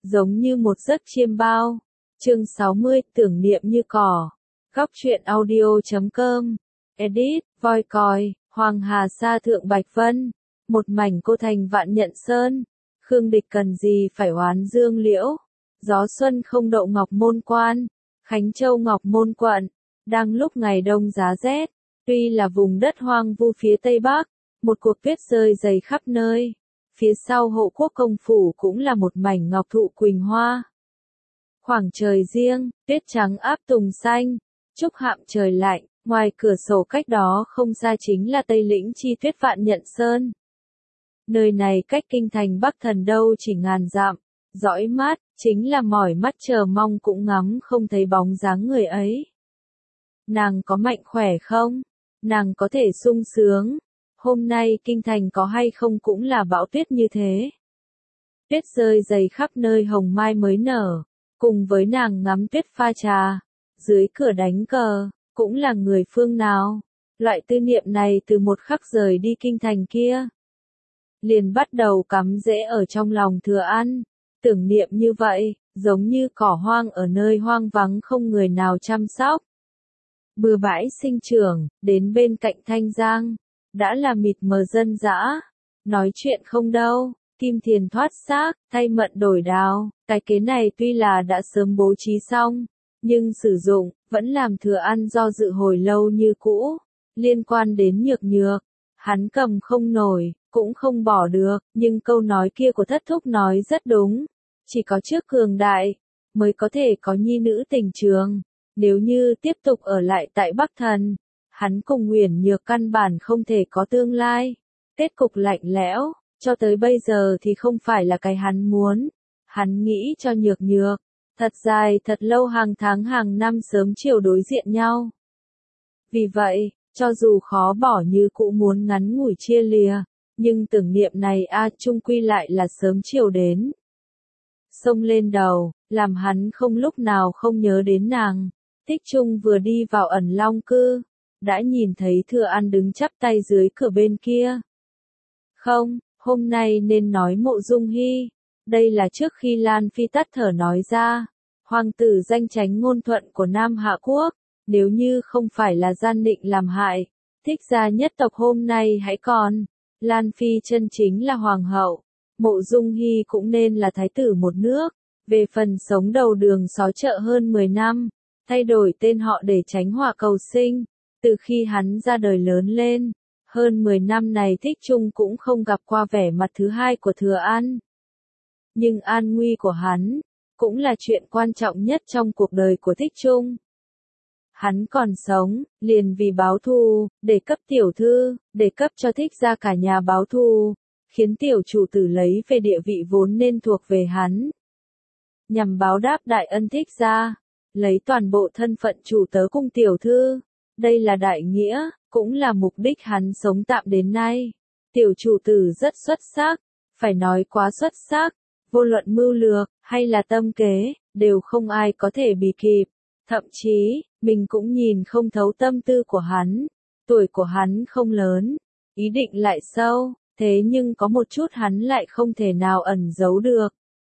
giống như một giấc chiêm bao. Chương 60, tưởng niệm như cỏ. Góc truyện audio.com. Edit, voi còi, Hoàng Hà Sa Thượng Bạch Vân. Một mảnh cô thành vạn nhận sơn. Khương Địch cần gì phải oán dương liễu. Gió xuân không đậu Ngọc Môn quan. Khánh Châu Ngọc Môn quận. Đang lúc ngày đông giá rét. Tuy là vùng đất hoang vu phía Tây Bắc. Một cuộc tuyết rơi dày khắp nơi. Phía sau Hộ Quốc công phủ cũng là một mảnh ngọc thụ quỳnh hoa. Khoảng trời riêng, tuyết trắng áp tùng xanh, trúc hạm trời lạnh, ngoài cửa sổ cách đó không xa chính là Tây Lĩnh chi tuyết vạn nhận sơn. Nơi này cách kinh thành Bắc Thần đâu chỉ ngàn dặm, dõi mắt, chính là mỏi mắt chờ mong cũng ngắm không thấy bóng dáng người ấy. Nàng có mạnh khỏe không? Nàng có thể sung sướng? Hôm nay kinh thành có hay không cũng là bão tuyết như thế. Tuyết rơi dày khắp nơi hồng mai mới nở, cùng với nàng ngắm tuyết pha trà, dưới cửa đánh cờ, cũng là người phương nào. Loại tư niệm này từ một khắc rời đi kinh thành kia, liền bắt đầu cắm rễ ở trong lòng Thừa An. Tưởng niệm như vậy, giống như cỏ hoang ở nơi hoang vắng không người nào chăm sóc. Bừa bãi sinh trưởng, đến bên cạnh Thanh Giang, đã là mịt mờ dân dã. Nói chuyện không đâu, kim thiền thoát xác, thay mận đổi đào. Cái kế này tuy là đã sớm bố trí xong, nhưng sử dụng, vẫn làm Thừa An do dự hồi lâu như cũ. Liên quan đến Nhược Nhược, hắn cầm không nổi, cũng không bỏ được, nhưng câu nói kia của thất thúc nói rất đúng. Chỉ có trước cường đại, mới có thể có nhi nữ tình trường. Nếu như tiếp tục ở lại tại Bắc Thần, hắn cùng Uyển Nhược căn bản không thể có tương lai. Kết cục lạnh lẽo, cho tới bây giờ thì không phải là cái hắn muốn. Hắn nghĩ cho Nhược Nhược, thật dài thật lâu hàng tháng hàng năm sớm chiều đối diện nhau. Vì vậy, cho dù khó bỏ như cũ muốn ngắn ngủi chia lìa, nhưng tưởng niệm này chung quy lại là sớm chiều đến. Xông lên đầu, làm hắn không lúc nào không nhớ đến nàng. Thích Trung vừa đi vào Ẩn Long cư, đã nhìn thấy Thừa An đứng chắp tay dưới cửa bên kia. Không, hôm nay nên nói Mộ Dung Hy. Đây là trước khi Lan Phi tắt thở nói ra. Hoàng tử danh chánh ngôn thuận của Nam Hạ Quốc, nếu như không phải là gian định làm hại, Thích gia nhất tộc hôm nay hãy còn. Lan Phi chân chính là hoàng hậu, Mộ Dung Hy cũng nên là thái tử một nước. Về phần sống đầu đường xó chợ hơn 10 năm, thay đổi tên họ để tránh họa cầu sinh. Từ khi hắn ra đời lớn lên, hơn 10 năm này Thích Trung cũng không gặp qua vẻ mặt thứ hai của Thừa An. Nhưng an nguy của hắn, cũng là chuyện quan trọng nhất trong cuộc đời của Thích Trung. Hắn còn sống, liền vì báo thù, để cấp tiểu thư, để cấp cho Thích gia cả nhà báo thù, khiến tiểu chủ tử lấy về địa vị vốn nên thuộc về hắn. Nhằm báo đáp đại ân Thích gia, lấy toàn bộ thân phận chủ tớ cung tiểu thư. Đây là đại nghĩa, cũng là mục đích hắn sống tạm đến nay. Tiểu chủ tử rất xuất sắc, phải nói quá xuất sắc, vô luận mưu lược, hay là tâm kế, đều không ai có thể bì kịp. Thậm chí, mình cũng nhìn không thấu tâm tư của hắn. Tuổi của hắn không lớn, ý định lại sâu, thế nhưng có một chút hắn lại không thể nào ẩn giấu được.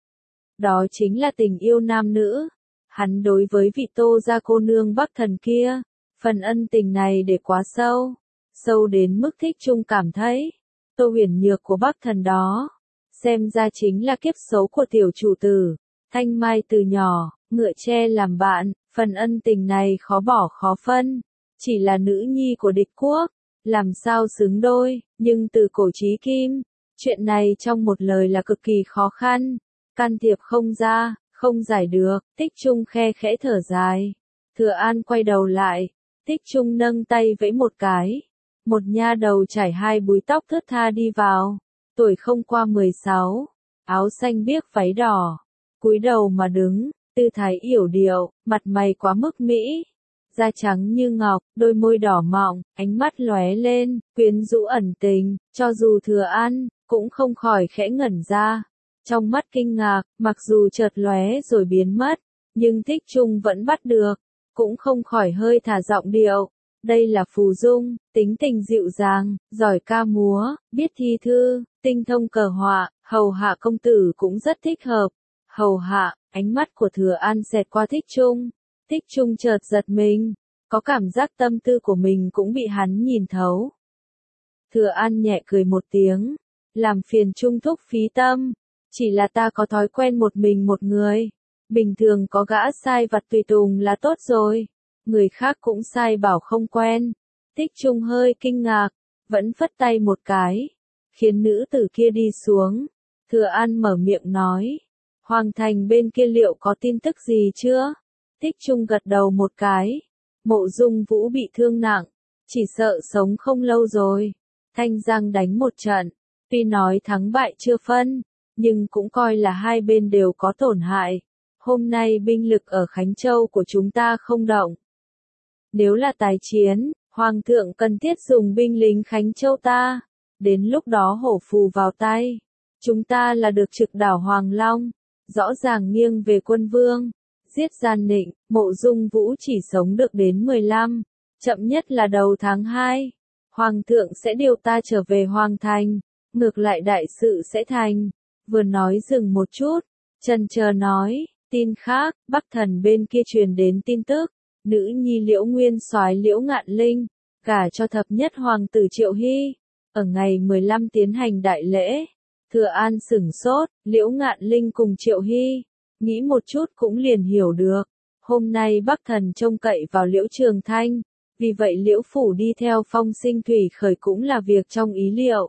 Đó chính là tình yêu nam nữ. Hắn đối với vị Tô gia cô nương Bắc Thần kia, phần ân tình này để quá sâu, sâu đến mức Thích Trung cảm thấy, Tô Huyền Nhược của Bắc Thần đó, xem ra chính là kiếp số của tiểu chủ tử. Thanh mai từ nhỏ, ngựa tre làm bạn, phần ân tình này khó bỏ khó phân, chỉ là nữ nhi của địch quốc, làm sao xứng đôi, nhưng từ cổ chí kim, chuyện này trong một lời là cực kỳ khó khăn, can thiệp không ra, không giải được. Thích Trung khe khẽ thở dài. Thừa An quay đầu lại, Thích Trung nâng tay vẫy một cái, một nha đầu trải hai búi tóc thướt tha đi vào, tuổi không qua 16, áo xanh biếc váy đỏ, cúi đầu mà đứng, tư thái yểu điệu, mặt mày quá mức mỹ, da trắng như ngọc, đôi môi đỏ mọng, ánh mắt lóe lên, quyến rũ ẩn tình, cho dù Thừa An cũng không khỏi khẽ ngẩn ra. Trong mắt kinh ngạc, mặc dù chợt lóe rồi biến mất, nhưng Thích Trung vẫn bắt được, cũng không khỏi hơi thả giọng điệu. Đây là Phù Dung, tính tình dịu dàng, giỏi ca múa, biết thi thư, tinh thông cờ họa, hầu hạ công tử cũng rất thích hợp. hầu hạ, ánh mắt của Thừa An xẹt qua Thích Trung. Thích Trung chợt giật mình, có cảm giác tâm tư của mình cũng bị hắn nhìn thấu. Thừa An nhẹ cười một tiếng, làm phiền Trung thúc phí tâm, chỉ là ta có thói quen một mình một người, bình thường có gã sai vặt tùy tùng là tốt rồi, người khác cũng sai bảo không quen. Thích Trung hơi kinh ngạc, vẫn phất tay một cái, khiến nữ tử kia đi xuống. Thừa An mở miệng nói, Hoàng thành bên kia liệu có tin tức gì chưa? Thích Trung gật đầu một cái, Mộ Dung Vũ bị thương nặng, chỉ sợ sống không lâu rồi. Thanh Giang đánh một trận, tuy nói thắng bại chưa phân, nhưng cũng coi là hai bên đều có tổn hại. Hôm nay binh lực ở Khánh Châu của chúng ta không động. Nếu là tái chiến, Hoàng thượng cần thiết dùng binh lính Khánh Châu ta. Đến lúc đó hổ phù vào tay. Chúng ta là được trực đảo Hoàng Long, rõ ràng nghiêng về quân vương. Giết Gian Nịnh, Mộ Dung Vũ chỉ sống được đến 15, chậm nhất là đầu tháng 2. Hoàng thượng sẽ điều ta trở về Hoàng thành, ngược lại đại sự sẽ thành. Vừa nói dừng một chút, chần chờ nói, tin khác, Bắc Thần bên kia truyền đến tin tức, nữ nhi Liễu Nguyên soái Liễu Ngạn Linh, gả cho thập nhất hoàng tử Triệu Hy, ở ngày 15 tiến hành đại lễ. Thừa An sửng sốt, Liễu Ngạn Linh cùng Triệu Hy, nghĩ một chút cũng liền hiểu được. Hôm nay Bắc Thần trông cậy vào Liễu Trường Thanh, vì vậy Liễu Phủ đi theo Phong Sinh Thủy Khởi cũng là việc trong ý liệu.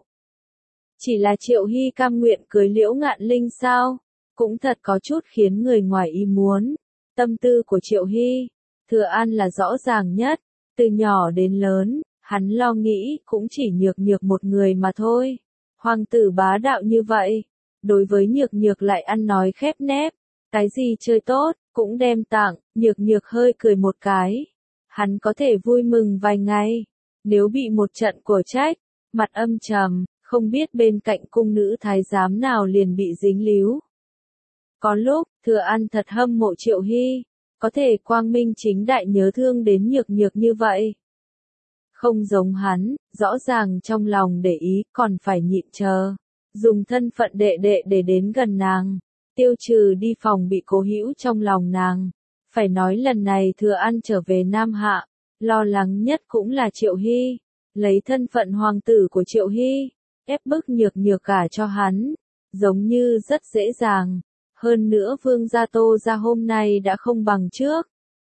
Chỉ là Triệu Hy cam nguyện cưới Liễu Ngạn Linh sao? Cũng thật có chút khiến người ngoài ý muốn. Tâm tư của Triệu Hy, Thừa An là rõ ràng nhất, từ nhỏ đến lớn, hắn lo nghĩ cũng chỉ Nhược Nhược một người mà thôi. Hoàng tử bá đạo như vậy, đối với Nhược Nhược lại ăn nói khép nép, cái gì chơi tốt, cũng đem tặng. Nhược Nhược hơi cười một cái. Hắn có thể vui mừng vài ngày, nếu bị một trận của trách, mặt âm trầm, không biết bên cạnh cung nữ thái giám nào liền bị dính líu. Có lúc, Thừa An thật hâm mộ Triệu Hy, có thể quang minh chính đại nhớ thương đến Nhược Nhược như vậy. Không giống hắn, rõ ràng trong lòng để ý, còn phải nhịn chờ, dùng thân phận đệ đệ để đến gần nàng, tiêu trừ đi phòng bị cố hữu trong lòng nàng. Phải nói lần này Thừa An trở về Nam Hạ, lo lắng nhất cũng là Triệu Hy, lấy thân phận hoàng tử của Triệu Hy, ép bức Nhược Nhược gả cho hắn, giống như rất dễ dàng. Hơn nữa Vương gia Tô gia hôm nay đã không bằng trước.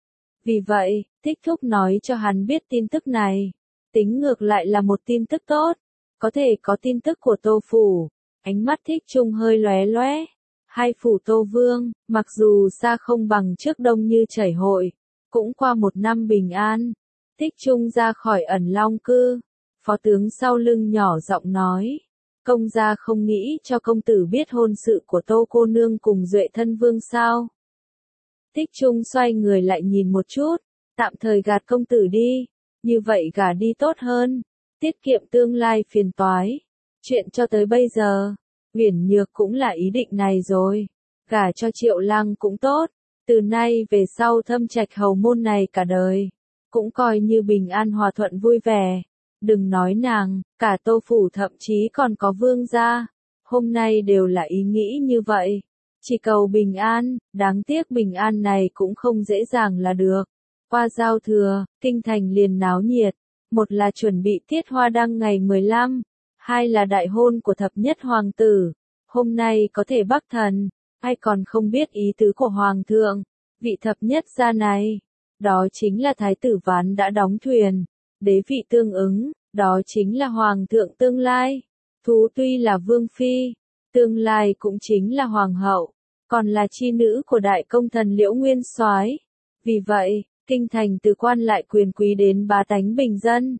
Vì vậy, Thích Thúc nói cho hắn biết tin tức này, tính ngược lại là một tin tức tốt, có thể có tin tức của Tô Phủ. Ánh mắt Thích Trung hơi lóe lóe. Hai phủ Tô Vương, mặc dù xa không bằng trước đông như chảy hội, cũng qua một năm bình an. Thích Trung ra khỏi Ẩn Long cư, phó tướng sau lưng nhỏ giọng nói, công gia không nghĩ cho công tử biết hôn sự của Tô cô nương cùng Duệ thân vương sao. Thích Trung xoay người lại nhìn một chút, tạm thời gạt công tử đi, như vậy gả đi tốt hơn, tiết kiệm tương lai phiền toái. Chuyện cho tới bây giờ, Uyển Nhược cũng là ý định này rồi, gả cho Triệu Lăng cũng tốt, từ nay về sau Thâm Trạch hầu môn này cả đời, cũng coi như bình an hòa thuận vui vẻ. Đừng nói nàng, cả Tô Phủ thậm chí còn có Vương gia, hôm nay đều là ý nghĩ như vậy, chỉ cầu bình an, đáng tiếc bình an này cũng không dễ dàng là được. Qua giao thừa, kinh thành liền náo nhiệt, một là chuẩn bị tiết hoa đăng ngày 15, hai là đại hôn của thập nhất hoàng tử. Hôm nay có thể Bắc Thần, ai còn không biết ý tứ của hoàng thượng, vị thập nhất gia này, đó chính là thái tử Ván đã đóng thuyền, đế vị tương ứng, đó chính là hoàng thượng tương lai. Thú tuy là vương phi, tương lai cũng chính là hoàng hậu, còn là chi nữ của đại công thần Liễu Nguyên soái. Vì vậy, kinh thành từ quan lại quyền quý đến bá tánh bình dân,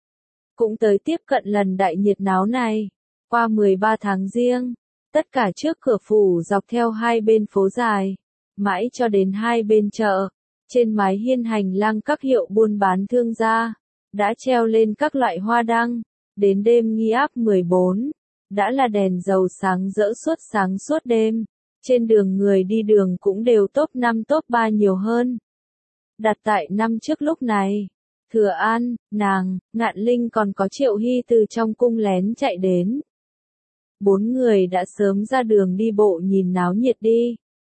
cũng tới tiếp cận lần đại nhiệt náo này. Qua 13 tháng Giêng, tất cả trước cửa phủ dọc theo hai bên phố dài, mãi cho đến hai bên chợ, trên mái hiên hành lang các hiệu buôn bán thương gia, đã treo lên các loại hoa đăng. Đến đêm nghi áp 14, đã là đèn dầu sáng suốt đêm. Trên đường người đi đường cũng đều top 5 top 3 nhiều hơn. Đặt tại năm trước lúc này, Thừa An, nàng, Ngạn Linh còn có Triệu Hy từ trong cung lén chạy đến. 4 người đã sớm ra đường đi bộ nhìn náo nhiệt đi.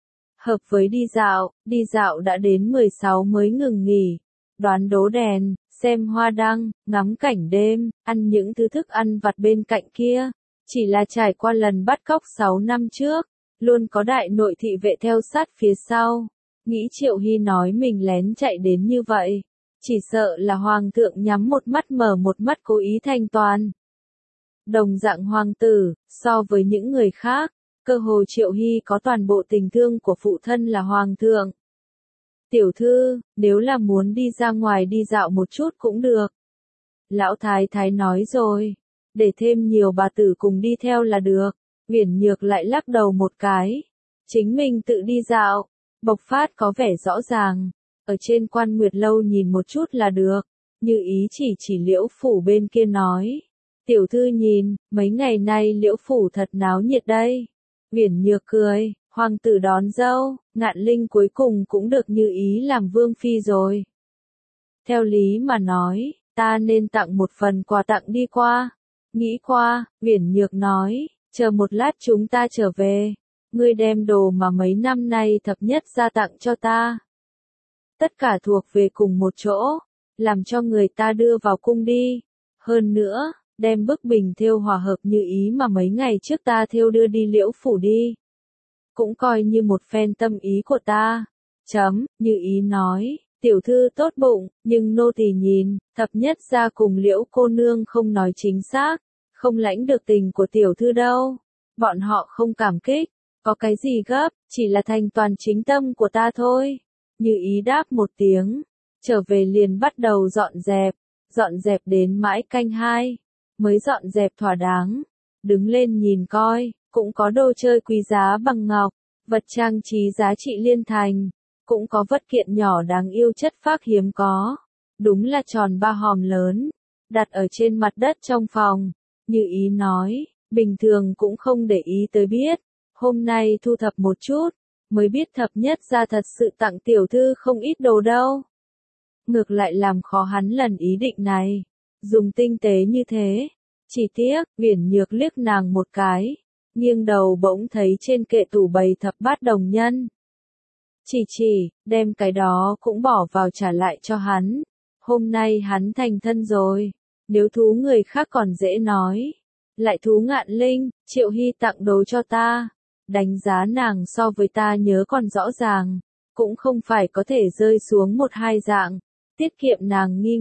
hợp với đi dạo đã đến 16 mới ngừng nghỉ, đoán đố đèn, xem hoa đăng, ngắm cảnh đêm, ăn những thứ thức ăn vặt bên cạnh kia. Chỉ là trải qua lần bắt cóc 6 năm trước, luôn có đại nội thị vệ theo sát phía sau. Nghĩ Triệu Hy nói mình lén chạy đến như vậy, chỉ sợ là hoàng thượng nhắm một mắt mở một mắt cố ý thanh toán. Đồng dạng hoàng tử, so với những người khác, cơ hồ Triệu Hy có toàn bộ tình thương của phụ thân là hoàng thượng. Tiểu thư, nếu là muốn đi ra ngoài đi dạo một chút cũng được. Lão thái thái nói rồi, để thêm nhiều bà tử cùng đi theo là được. Uyển Nhược lại lắc đầu một cái. Chính mình tự đi dạo, bộc phát có vẻ rõ ràng. Ở trên Quan Nguyệt Lâu nhìn một chút là được. Như ý chỉ Liễu Phủ bên kia nói. Tiểu thư nhìn, mấy ngày nay Liễu Phủ thật náo nhiệt đây. Uyển Nhược cười, hoàng tử đón dâu, Ngạn Linh cuối cùng cũng được Như ý làm vương phi rồi. Theo lý mà nói, ta nên tặng một phần quà tặng đi qua. Nghĩ qua, Uyển Nhược nói, chờ một lát chúng ta trở về. Ngươi đem đồ mà mấy năm nay thập nhất ra tặng cho ta. Tất cả thuộc về cùng một chỗ, làm cho người ta đưa vào cung đi. Hơn nữa, đem bức bình thêu hòa hợp Như ý mà mấy ngày trước ta thêu đưa đi Liễu Phủ đi. Cũng coi như một phen tâm ý của ta. Như ý nói, tiểu thư tốt bụng, nhưng nô tỳ nhìn, thập nhất ra cùng Liễu cô nương không nói chính xác, không lãnh được tình của tiểu thư đâu. Bọn họ không cảm kích, có cái gì gấp, chỉ là thành toàn chính tâm của ta thôi. Như ý đáp một tiếng, trở về liền bắt đầu dọn dẹp đến mãi canh 2, mới dọn dẹp thỏa đáng. Đứng lên nhìn coi, cũng có đồ chơi quý giá bằng ngọc, vật trang trí giá trị liên thành, cũng có vật kiện nhỏ đáng yêu chất phác hiếm có. Đúng là tròn 3 hòm lớn, đặt ở trên mặt đất trong phòng. Như ý nói, bình thường cũng không để ý tới biết, hôm nay thu thập một chút, mới biết thập nhất ra thật sự tặng tiểu thư không ít đồ đâu. Ngược lại làm khó hắn lần ý định này, dùng tinh tế như thế. Chỉ tiếc, Uyển Nhược liếc nàng một cái, nghiêng đầu bỗng thấy trên kệ tủ bày thập bát đồng nhân. Chỉ, đem cái đó cũng bỏ vào trả lại cho hắn. Hôm nay hắn thành thân rồi, nếu thú người khác còn dễ nói. Lại thú Ngạn Linh, Triệu Hy tặng đồ cho ta. Đánh giá nàng so với ta nhớ còn rõ ràng, cũng không phải có thể rơi xuống một hai dạng. Tiết kiệm nàng nghi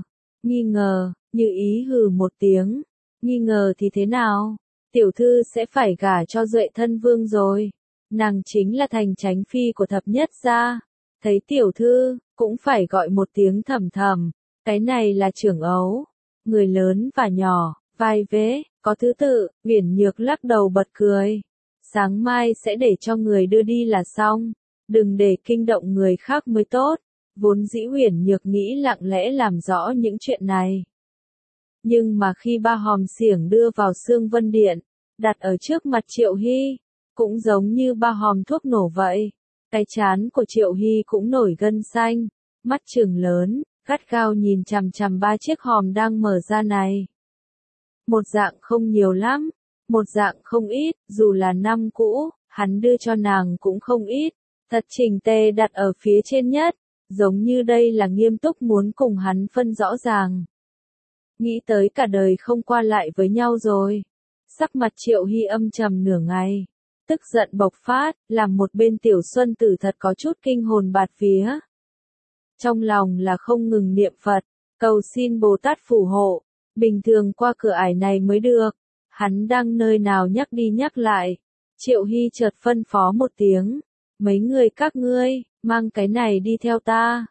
ngờ, Như ý hừ một tiếng. Nghi ngờ thì thế nào? Tiểu thư sẽ phải gả cho Duệ thân vương rồi. Nàng chính là thành chánh phi của thập nhất gia. Thấy tiểu thư, cũng phải gọi một tiếng thầm thầm. Cái này là trưởng ấu. Người lớn và nhỏ, vai vế, có thứ tự. Uyển Nhược lắc đầu bật cười. Sáng mai sẽ để cho người đưa đi là xong. Đừng để kinh động người khác mới tốt. Vốn dĩ Uyển Nhược nghĩ lặng lẽ làm rõ những chuyện này. Nhưng mà khi 3 hòm xiểng đưa vào Sương Vân Điện, đặt ở trước mặt Triệu Hy, cũng giống như 3 hòm thuốc nổ vậy. Cái trán của Triệu Hy cũng nổi gân xanh, mắt trừng lớn, gắt gao nhìn chằm chằm 3 chiếc hòm đang mở ra này. Một dạng không nhiều lắm, một dạng không ít, dù là năm cũ, hắn đưa cho nàng cũng không ít, thật chỉnh tề đặt ở phía trên nhất, giống như đây là nghiêm túc muốn cùng hắn phân rõ ràng. Nghĩ tới cả đời không qua lại với nhau rồi. Sắc mặt Triệu Hy âm trầm nửa ngày, tức giận bộc phát, làm một bên Tiểu Xuân Tử thật có chút kinh hồn bạt vía. Trong lòng là không ngừng niệm Phật, cầu xin Bồ Tát phù hộ, bình thường qua cửa ải này mới được. Hắn đang nơi nào nhắc đi nhắc lại. Triệu Hy chợt phân phó một tiếng, mấy người các ngươi, mang cái này đi theo ta.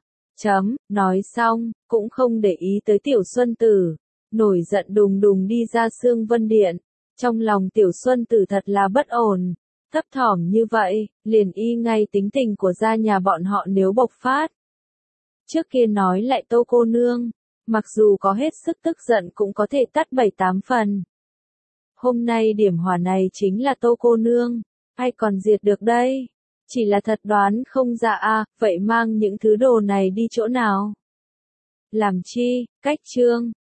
Nói xong, cũng không để ý tới Tiểu Xuân Tử, nổi giận đùng đùng đi ra Sương Vân Điện. Trong lòng Tiểu Xuân Tử thật là bất ổn, thấp thỏm như vậy, liền y ngay tính tình của gia nhà bọn họ nếu bộc phát. Trước kia nói lại Tô cô nương, mặc dù có hết sức tức giận cũng có thể tắt 7-8 phần. Hôm nay điểm hỏa này chính là Tô cô nương, ai còn diệt được đây? Chỉ là thật đoán không ra vậy mang những thứ đồ này đi chỗ nào? Làm chi? Cách chương